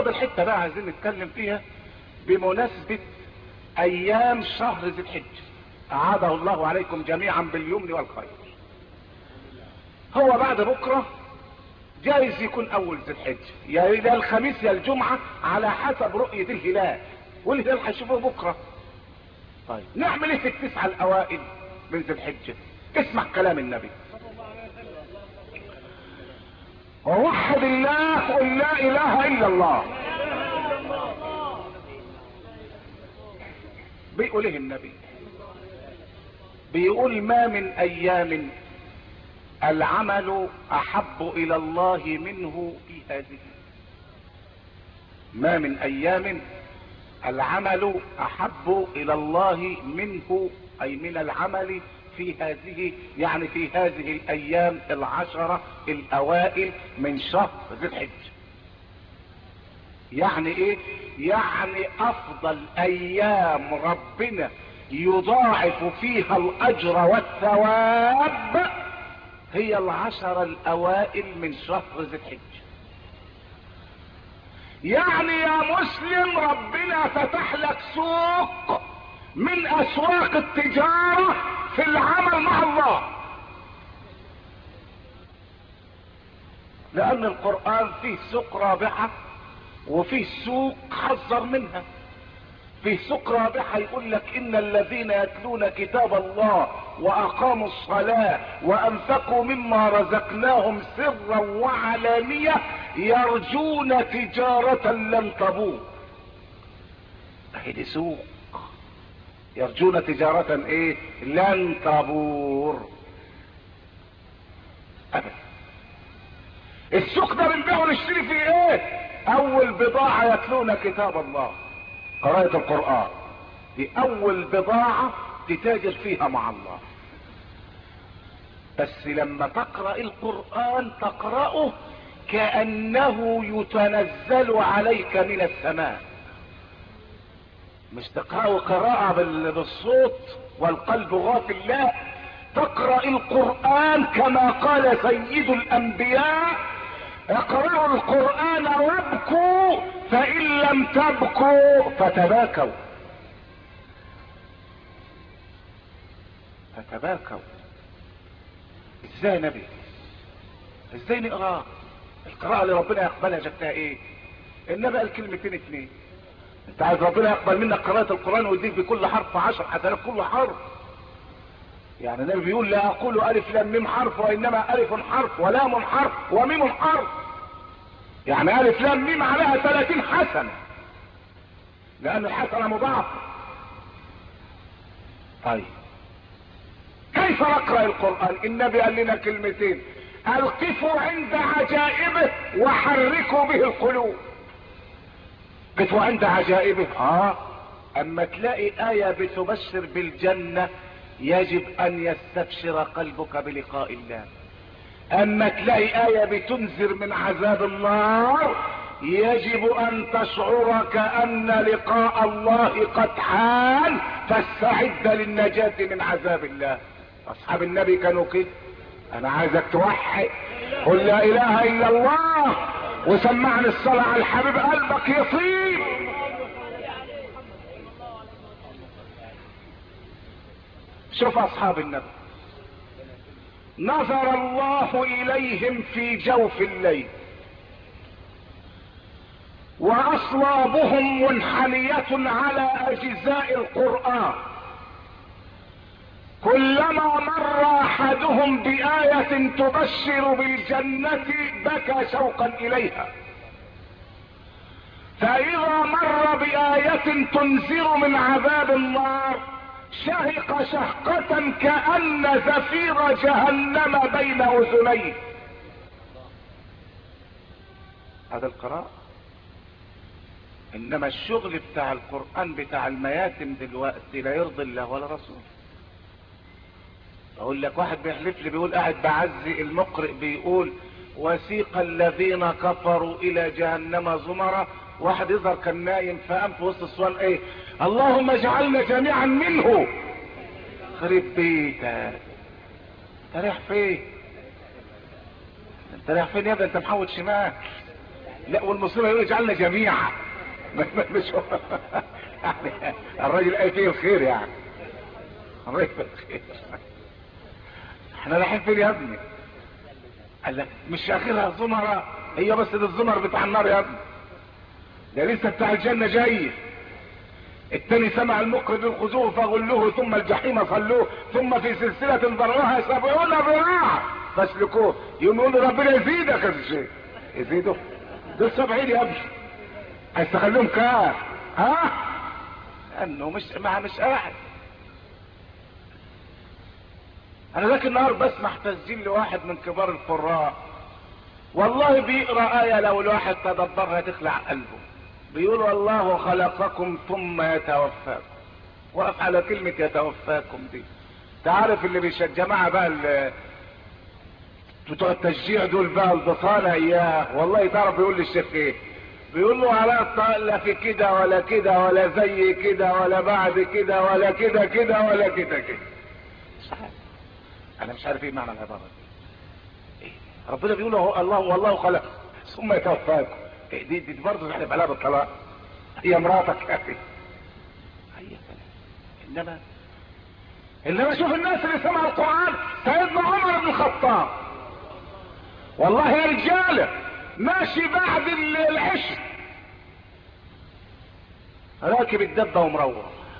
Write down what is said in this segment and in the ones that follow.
فاضل حته بقى عايزين نتكلم فيها بمناسبه ايام شهر ذي الحجه، اعاده الله عليكم جميعا باليمن والخير. هو بعد بكره جايز يكون اول ذي الحجه، يا الخميس يا الجمعه على حسب رؤيه الهلال، والهلال هيشوفه بكره. طيب نعمل ايه في التسعه الاوائل من ذي الحجه؟ اسمع كلام النبي: ووحد الله قل لا اله الا الله. بيقول ايه النبي؟ بيقول: ما من ايام العمل احب الى الله منه في هذه. ما من ايام العمل احب الى الله منه، اي من العمل في هذه، يعني في هذه الايام العشرة الاوائل من شهر ذي الحجة. يعني ايه؟ يعني افضل ايام ربنا يضاعف فيها الاجر والثواب هي العشر الاوائل من شهر ذي الحجة. يعني يا مسلم ربنا فتح لك سوق من اسواق التجارة في العمل مع الله، لان القرآن فيه سوق رابحة وفيه سوق حذر منها. فيه سوق رابحة يقول لك: ان الذين يتلون كتاب الله واقاموا الصلاة وانفقوا مما رزقناهم سرا وعلانية يرجون تجارة لن تبور. اهي سوق يرجون تجارة ايه؟ لن تبور ابدا. السوق ده بنبيع ونشتري فيه ايه؟ اول بضاعة يتلون كتاب الله، قراءة القرآن دي اول بضاعة تتاجر فيها مع الله. بس لما تقرأ القرآن تقرأه كأنه يتنزل عليك من السماء، مش تقرأه قراءة بالصوت والقلب غافل، لا، تقرأ القرآن كما قال سيد الانبياء: اقرأوا القرآن وابكوا فإن لم تبكوا فتباكوا. فتباكوا ازاي يا نبي؟ ازاي نقرأ القراءة اللي ربنا يقبلها؟ جبتها ايه؟ النبي قال كلمتين اتنين. انت عايز ربنا يقبل منك قراءة القرآن ويديك بكل حرف 10 حسنات كل حرف. يعني النبي بيقول: لا اقول الف لام ميم حرف وانما الف حرف ولام حرف وميم حرف. يعني الف لام ميم عليها 30 حسنة، لان الحسنة مضاعفة. طيب كيف نقرأ القرآن؟ النبي قال لنا كلمتين: القفوا عند عجائبه وحركوا به القلوب. قفوا عند عجائبه، اما تلاقي آية بتبشر بالجنة يجب ان يستبشر قلبك بلقاء الله. اما تلاقي آية بتنذر من عذاب النار يجب ان تشعر كأن لقاء الله قد حان، فاستعد للنجاة من عذاب الله. اصحاب النبي كانوا كده. انا عايزك توحد، قل لا اله الا الله وسمعني الصلاة على الحبيب قلبك يطيب. شوف اصحاب النبي نظر الله اليهم في جوف الليل واصلابهم منحنية على اجزاء القرآن، كلما مر احدهم بآية تبشر بالجنة بكى شوقا اليها، فاذا مر بآية تنذر من عذاب النار شهق شهقة كأن زفير جهنم بين اذنيه. هذا القراءة. انما الشغل بتاع القرآن بتاع المياتم دلوقتي لا يرضي الله ولا رسوله. اقول لك واحد بيحلف لي بيقول قاعد بعزي المقرئ بيقول: وسيق الذين كفروا الى جهنم زمرا. واحد يظهر كان نايم فقام في وسط السؤال: ايه؟ اللهم اجعلنا جميعا منه. خرب بيتك، انت رايح فين؟ انت رايح فين يا ابني؟ انت محوط شمال. لا والمصيبه يقول اجعلنا جميعا. مش يعني الراجل قال فيه الخير يعني، الراجل الخير. احنا رايحين فين يا ابني؟ قال لك مش اخرها زمرة، هي بس ده الزمر بتاع النار يا ابني، ده لسه بتاع الجنة جاي. التاني سمع المقرض خذوه فغلوه ثم الجحيم صلوه ثم في سلسلة ذرعها 70 ذراعا فاسلكوه. يقوم يقول له ربنا يزيدك يا شيخ. يزيده؟ دول 70 يا ابني، عايز تخليهم كام؟ ها؟ انه مش قاعد. انا ذاك النهار بسمع تسجيل لواحد من كبار القراء، والله بيقرا آية لو الواحد تدبرها تخلع قلبه. بيقول والله خلقكم ثم يتوفاكم. وقف على كلمة يتوفاكم دي. تعرف اللي جماعة بقى بتوع التشجيع دول بقى البطالة اياه، والله تعرف بيقول للشيخ ايه؟ بيقول له على لا في كده ولا كده ولا زي كده ولا بعد كده ولا كده كده ولا كده كده. مش عارف. انا مش عارف ايه معنى العبارة دي. إيه؟ ربنا بيقول له الله والله خلق ثم يتوفاكم. إيه دي برضه احنا بقى بالطلاق. هي مراتك يا اخي. انما شوف الناس اللي سمعوا القرآن. سيدنا عمر بن الخطاب والله يا رجاله ماشي بعد العشر راكب الدبه ومروح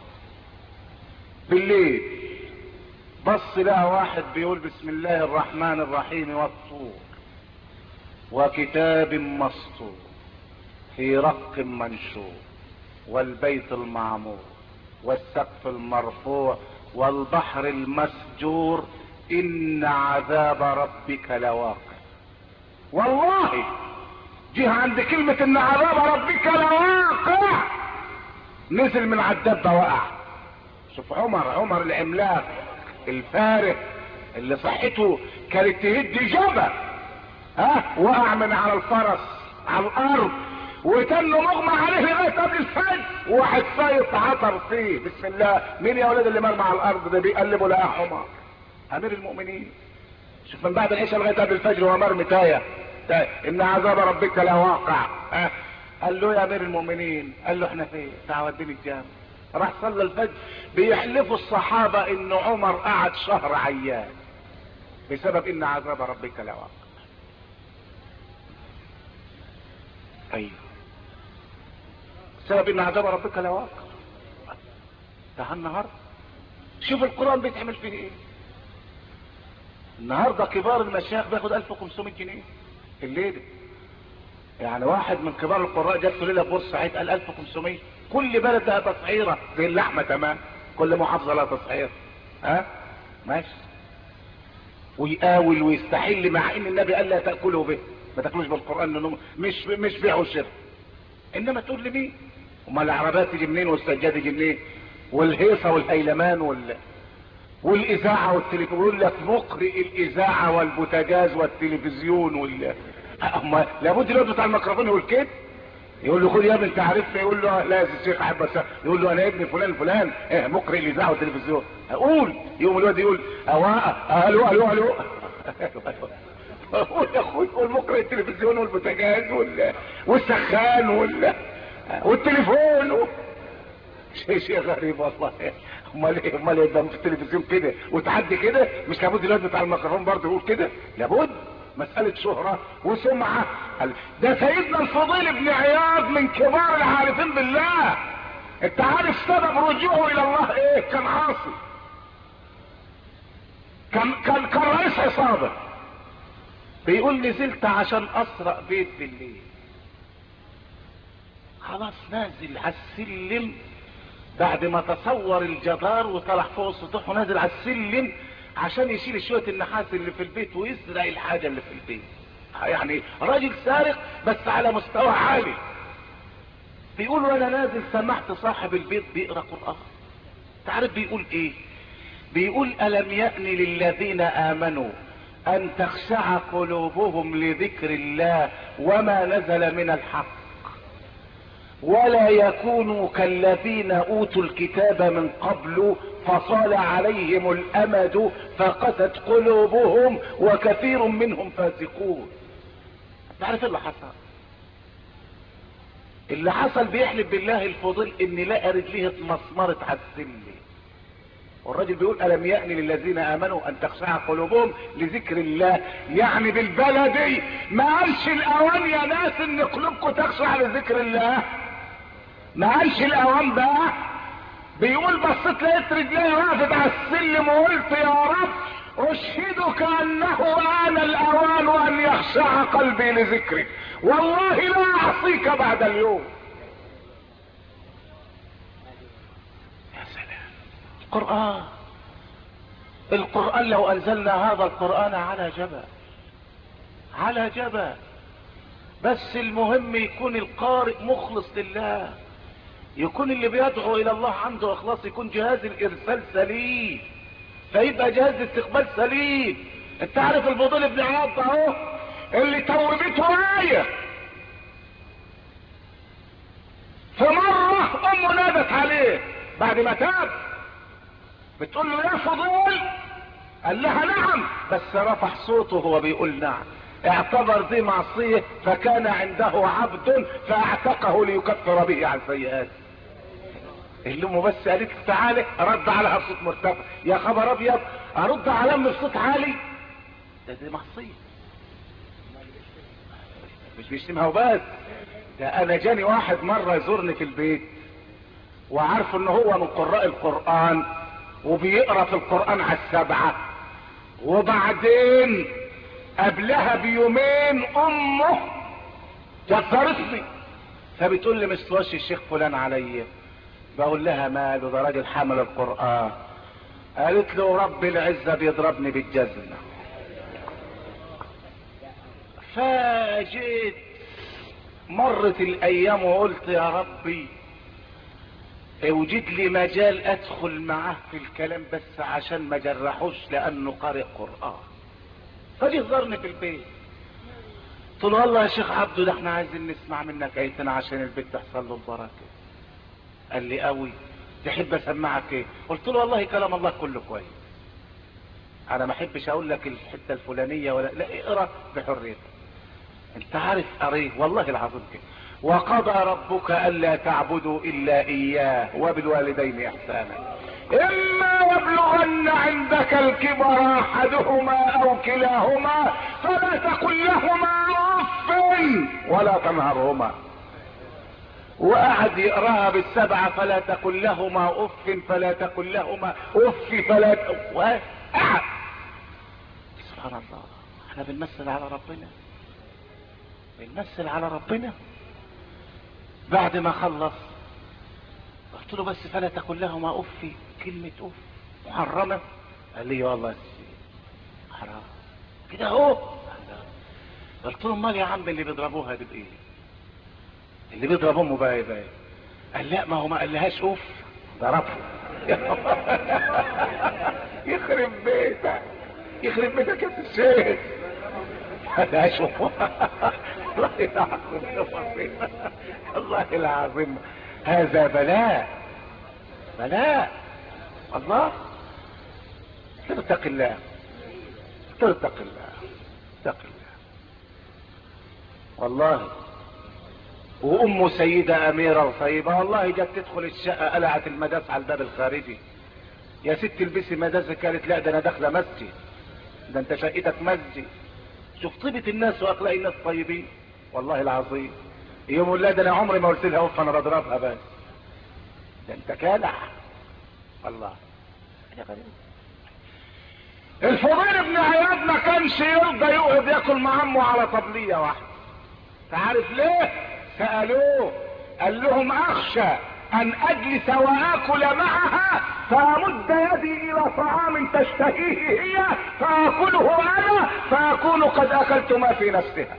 بالليل، بص لقى واحد بيقول بسم الله الرحمن الرحيم والطور وكتاب مسطور في رق منشور والبيت المعمور والسقف المرفوع والبحر المسجور ان عذاب ربك لواقع. والله جه عند كلمة ان عذاب ربك لواقع نزل من على الدبة وقع. شوف عمر العملاق الفارق اللي صحته كانت تهد جبل، وقع من على الفرس على الارض وتنه مغمى عليه لغايه قبل الفجر، وواحد سايط عطر فيه بسم الله. مين يا ولاد اللي مرمى على الارض ده؟ بيقلبوا لقى عمر امير المؤمنين. شوف من بعد العشاء لغايه قبل الفجر هو مرمي تايه ان عذاب ربك لواقع. قال له يا امير المؤمنين، قال له احنا فين؟ تعال وديني الجامع. راح صلى الفجر. بيحلفوا الصحابه ان عمر قعد شهر عيان بسبب ان عذاب ربك لواقع. ايوه بسبب ان عذاب ربك لواقع. ده النهارده شوف القرآن بيتعمل فيه ايه. النهارده كبار المشايخ بياخد 1500 جنيه الليله. يعني واحد من كبار القراء جات له ليله بورسعيد قال 1500. كل بلد لها تصعيره زي اللحمه تمام، كل محافظه لها تصعيره. ماشي. ويقاول ويستحل مع ان النبي قال لا تاكلوا به، ما تاكلوش بالقران لانه مش بيع وشراء. انما تقول لي مين؟ امال العربات تيجي منين والسجاد يجي منين والهيصه والهيلمان والاذاعه والتلفزيون؟ يقول لك مقرئ الاذاعه والبوتاجاز والتلفزيون لابد الواد بتاع الميكروفون يقول كده. يقول له خد يا ابني انت عارفني، يقول له لا يا الشيخ احب بس. يقول له انا ابني فلان مقرئ الاذاعه والتلفزيون. اقول يوم الواد يقول الو الو الو قول يا اخوي قول مقرئ التلفزيون والبوتاجاز والسخان والتليفون شيء غريب والله. امال يبقى في التلفزيون كده وتعدي كده؟ مش لابد الواد بتاع الميكروفون برضه يقول كده؟ لابد. مسألة شهرة وسمعة. ده سيدنا الفضيل بن عياض من كبار العارفين بالله. انت عارف سبب رجوعه الى الله ايه؟ كان عاصي، كان رئيس عصابة. بيقول نزلت عشان اسرق بيت بالليل. خلاص نازل على السلم بعد ما تصور الجدار وطلع فوق السطوح ونازل على السلم عشان يشيل شوية النحاس اللي في البيت ويسرق الحاجة اللي في البيت. يعني راجل سارق بس على مستوى عالي. بيقول وانا نازل سمعت صاحب البيت بيقرأ قرآن. تعرف بيقول ايه؟ بيقول ألم يأن للذين آمنوا أن تخشع قلوبهم لذكر الله وما نزل من الحق ولا يكونوا كالذين أوتوا الكتاب من قبل فطال عليهم الأمد فقست قلوبهم وكثير منهم فاسقون. تعرف اللي حصل؟ اللي حصل بيحلف بالله الفضيل ان لقى رجليه اتمسمرت على السلم، والراجل بيقول الم يأن للذين امنوا ان تخشع قلوبهم لذكر الله. يعني بالبلدي ما قالش الاوان يا ناس ان قلوبكم تخشع لذكر الله، ما قالش الاوان بقى. بيقول بصيت لقيت رجلي وقفت على السلم وقلت يا رب اشهدك انه آن الاوان وان يخشع قلبي لذكرك، والله لا اعصيك بعد اليوم. يا سلام. القرآن لو انزلنا هذا القرآن على جبل بس المهم يكون القارئ مخلص لله، يكون اللي بيدعو الى الله عنده اخلاص، يكون جهاز الارسال سليم، فيبقى جهاز الاستقبال سليم. انت عارف الفضيل بن عياض اهو اللي توبته آية، فمرة امه نادت عليه بعد ما تاب بتقول له يا فضيل، قال لها نعم، بس رفع صوته وهو بيقول نعم. اعتبر دي معصية، فكان عنده عبد فاعتقه ليكفر به عن سيئاته. اللي امه بس قالت له تعالى، رد عليها بصوت مرتفع. يا خبر ابيض، ارد على امي بصوت عالي؟ دي معصية. مش بيشتمها وبس، ده انا جاني واحد مرة يزورني في البيت وعارف ان هو من قراء القرآن وبيقرأ في القرآن على 7، وبعدين قبلها بيومين امه جزرتني، فبتقول لي مستواش الشيخ فلان عليا. بقول لها ماله، ده راجل حامل القرآن. قالت له رب العزة بيضربني بالجزمة. فجيت مرت الايام وقلت يا ربي اوجد لي مجال ادخل معاه في الكلام بس عشان ما جرحوش لانه قارئ قرآن. فجي زارني في البيت، قلت له والله يا شيخ عبده ده احنا عايزين نسمع منك ايتنا عشان البيت تحصل له البركه. قال لي قوي، تحب اسمعك ايه؟ قلت له والله كلام الله كله كويس، انا ما احبش اقول لك الحته الفلانيه ولا لا، اقرا بحريتك. انت عارف قريه والله العظيم كده، وقضى ربك الا تعبدوا الا اياه وبالوالدين احسانا اما يبلغن عندك الكبر احدهما او كلاهما فلا تقل لهما اف ولا تنهرهما. وقعد يقراها بال7، فلا تقل لهما اف، فلا تقل لهما اف، فلا قعد. سبحان الله، احنا بنمثل على ربنا. بعد ما خلص قلت له بس فلا تقل لهما اف، كلمة اف محرمة؟ قال لي والله حرام كده اهو. قلت له امال يا عم اللي بيضربوها دي بايه؟ اللي بيضرب امه بقى ايه؟ قال لا ما هو ما قالهاش اوف، ضربه. يخرب بيتك يا الشيخ، ما قالهاش اوف. والله العظيم هذا بلاء الله. اتق الله. والله وامه سيدة اميرة وطيبة، والله جت تدخل الشقة قلعت المداس على الباب الخارجي. يا ست البسي مداسك، قالت لا ده انا داخلة مسجد. ده انت شقتك مسجد. شوف طيبة الناس واخلاق الناس طيبين والله العظيم. يوم لا ده انا عمري ما قلت لها اوف، انا بضربها بس. ده انت كالح والله. الفضيل بن عياض ما كانش يرضى يقعد ياكل مع امه على طبلية واحدة. تعرف ليه؟ سألوه قال لهم اخشى ان اجلس واكل معها فامد يدي الى طعام تشتهيه هي فاكله انا فاكون قد اكلت ما في نفسها.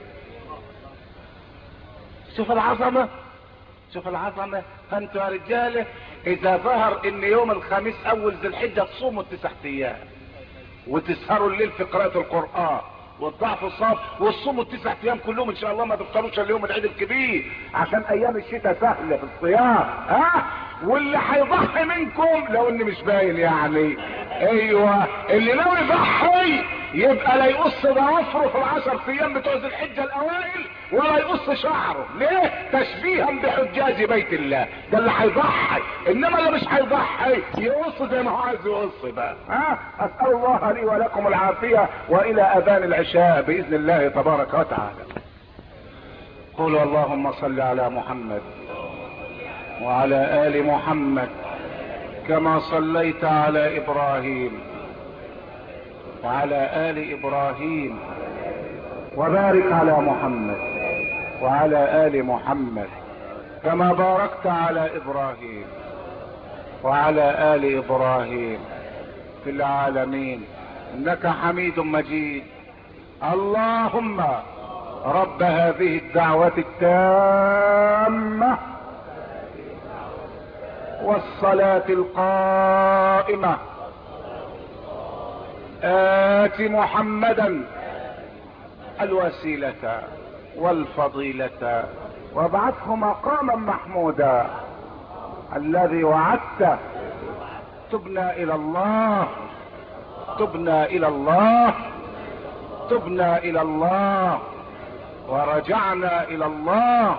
شوف العظمة. فانتوا يا رجاله اذا ظهر ان يوم الخميس اول ذي الحجة تصوموا 9 ايام وتسهروا الليل في قراءة القرآن وتضعفوا الصف وتصوموا 9 ايام كلهم ان شاء الله، ما تفطروش اليوم العيد الكبير عشان ايام الشتاء سهلة في الصيام. واللي هيضحي منكم لو اني مش باين يعني، ايوه اللي ناوي يضحي يبقى لا يقص ضوافره في العشر ايام بتوع ذي الحجه الاوائل ولا يقص شعره. ليه؟ تشبيها بحجاج بيت الله. ده اللي هيضحي، انما اللي مش هيضحي يقص زي ما هو عايز يقص بقى. اسال الله لي ولكم العافيه، والى اذان العشاء باذن الله تبارك وتعالى. قولوا اللهم صل على محمد وعلى ال محمد كما صليت على ابراهيم وعلى ال ابراهيم، وبارك على محمد وعلى ال محمد كما باركت على ابراهيم وعلى ال ابراهيم في العالمين انك حميد مجيد. اللهم رب هذه الدعوة التامة والصلاة القائمة آت محمدا الوسيلة والفضيلة وابعثه مقاما محمودا الذي وعدته. تبنا الى الله، تبنا الى الله، تبنا الى الله، ورجعنا الى الله،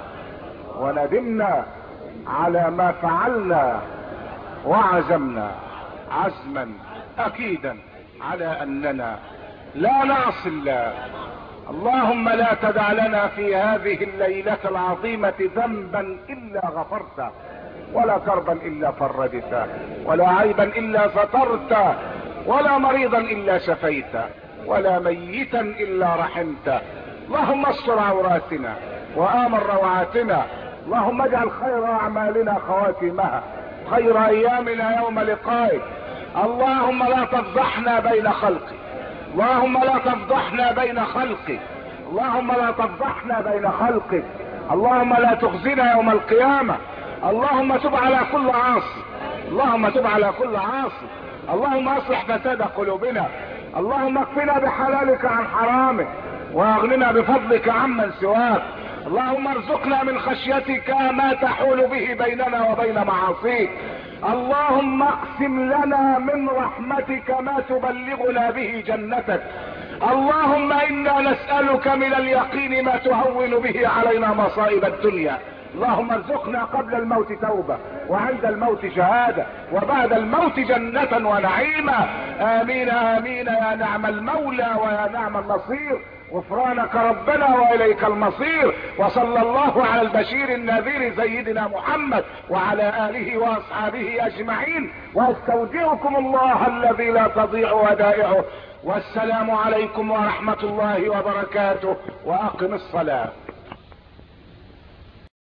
وندمنا على ما فعلنا، وعزمنا عزما اكيدا على اننا لا نعصي الله. اللهم لا تدع لنا في هذه الليلة العظيمة ذنبا الا غفرته، ولا كربا الا فرجته، ولا عيبا الا سترته، ولا مريضا الا شفيته، ولا ميتا الا رحمته. اللهم استر عوراتنا وآمن روعاتنا. اللهم اجعل خير اعمالنا خواتمها، خير ايامنا يوم لقائك. اللهم لا تفضحنا بين خلقك، اللهم لا تفضحنا بين خلقك، اللهم لا تفضحنا بين خلقك، اللهم لا تخزنا يوم القيامة. اللهم تب على كل عاصي، اللهم تب على كل عاصي. اللهم اصلح فساد قلوبنا. اللهم اكفنا بحلالك عن حرامك، واغننا بفضلك عمن سواك. اللهم ارزقنا من خشيتك ما تحول به بيننا وبين معاصيك. اللهم اقسم لنا من رحمتك ما تبلغنا به جنتك. اللهم انا نسألك من اليقين ما تهون به علينا مصائب الدنيا. اللهم ارزقنا قبل الموت توبة، وعند الموت شهادة، وبعد الموت جنة ونعيما. امين امين يا نعم المولى ويا نعم النصير. غفرانك ربنا واليك المصير. وصلى الله على البشير النذير سيدنا محمد وعلى اله واصحابه اجمعين، واستودعكم الله الذي لا تضيع ودائعه. والسلام عليكم ورحمة الله وبركاته، واقم الصلاة.